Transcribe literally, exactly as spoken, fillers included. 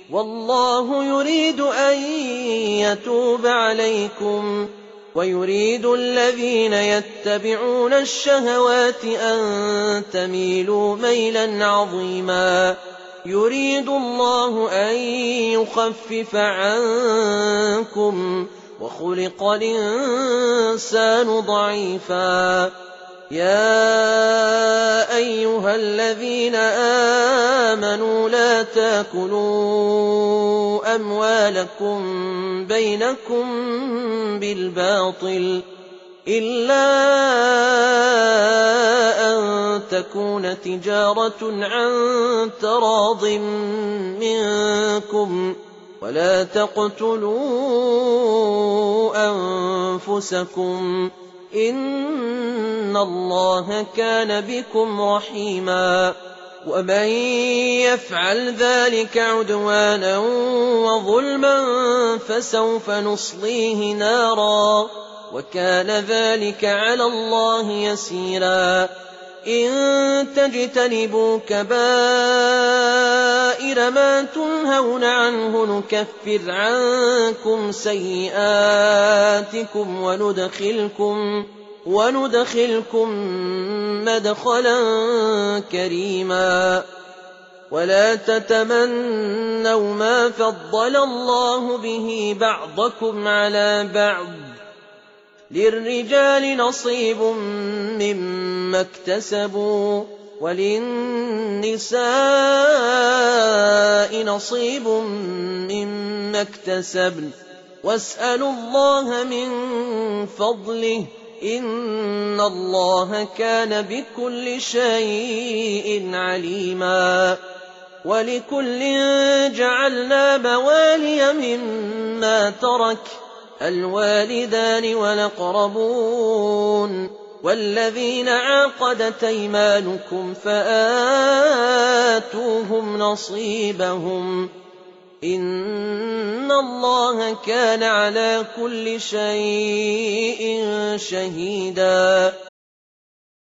والله يريد أن يتوب عليكم ويريد الذين يتبعون الشهوات أن تميلوا ميلا عظيما. يريد الله أن يخفف عنكم وخلق الإنسان ضعيفا. يا أيها الذين آمنوا لا تاكلوا أموالكم بينكم بالباطل إلا أن تكون تجارة عن تراض منكم ولا تقتلوا أنفسكم إن الله كان بكم رحيما. ومن يفعل ذلك عدوانا وظلما فسوف نصليه نارا وكان ذلك على الله يسيرا. إن تجتنبوا كبائر ما تنهون عنه نكفر عنكم سيئاتكم وندخلكم, وندخلكم مدخلا كريما. ولا تتمنوا ما فضل الله به بعضكم على بعض للرجال نصيب مما اكتسبوا وللنساء نصيب مما اكتسبن واسألوا الله من فضله إن الله كان بكل شيء عليما. ولكل جعلنا موالي مما ترك الوالدان والأقربون والذين عقدت أيمانكم فآتوهم نصيبهم إن الله كان على كل شيء شهيدا.